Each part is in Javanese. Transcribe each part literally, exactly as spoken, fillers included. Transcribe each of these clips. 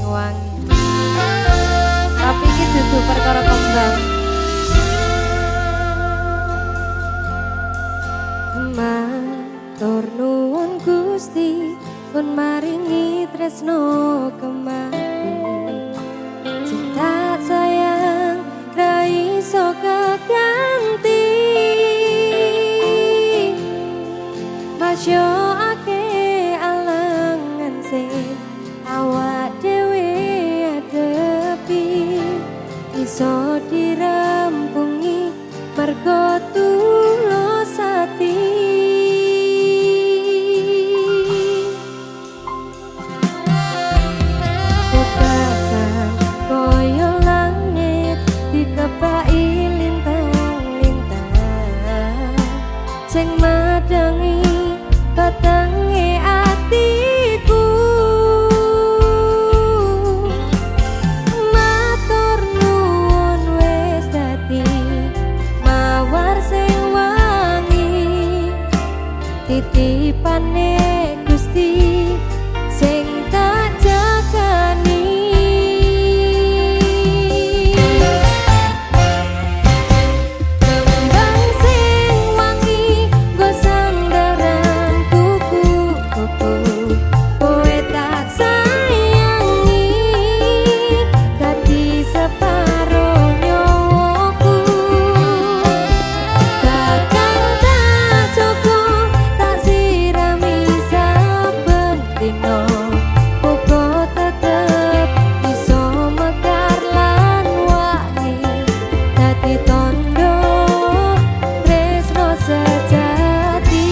sing wangi. Tapi iki dudu perkara kembang. Matur nuwun Gusti pun maringi tresno kemati. Cinta sayang ra iso keganti. Masya ake alangan sing awak dhewe adepi iso dirampungi mergo tulus ati. Bekasan koyo langit dikepai lintang-lintang sing madangi batange atiku. Matur nuwun wis dadi mawar sing wangi, titipane Gusti sing tak jagani. Kembang sing wangi nggo sandaran kuku-kuku, kowe tak sayangi dadi separo nyawaku. Kakang tak cukup tak sirami saben dina, uga tetep iso mekar lan wangi dadi tondo tresno sejati.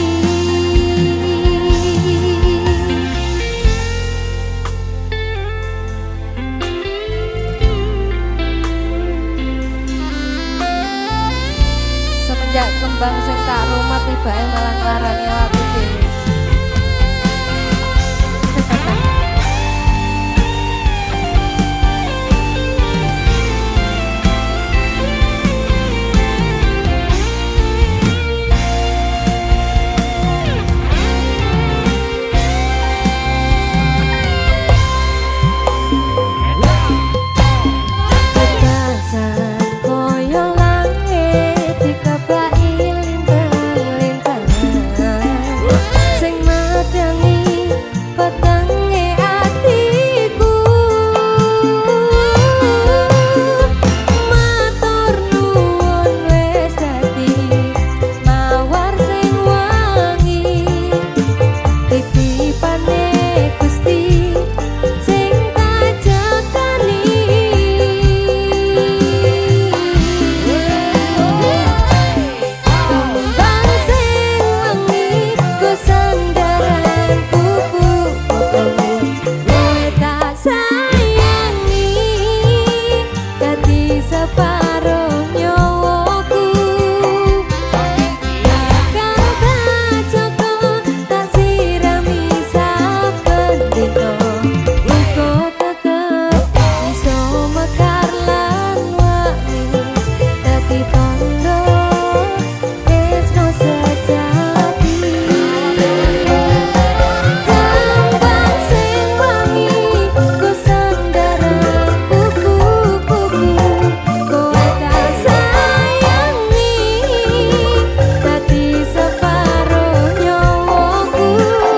Semenjak kembang sing tak rumah tibake malah nglarani awakku dhewe. Bekasan koyo langit dikepai lintang-lintang sing madangi batange atiku. Matur nuwun wis dadi mawar sing wangi, titipane Gusti sing tak jagani. Kembang sing wangi nggo sandaran kuku-kuku, kowe tak sayangi dadi separo nyawaku. Kakang tak cukup tak sirami saben dina, uga tetep iso mekar lan wangi dadi tondo tresno sejati. Kembang sing wangi nggo sandaran kuku-kuku, kowe tak sayangi dadi separo nyawaku.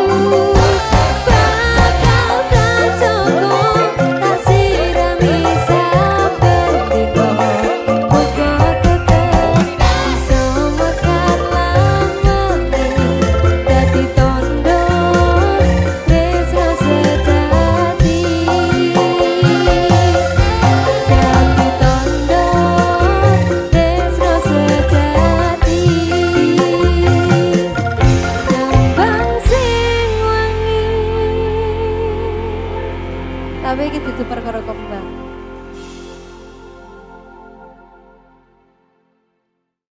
Bakal tak cukup tak sirami saben dina, uga tetep iso mekar lan wangi dadi tondo tresno sejati. Dadi tondo tresno sejati. Kembang sing wangi. Tapi iki dudu perkara kembang.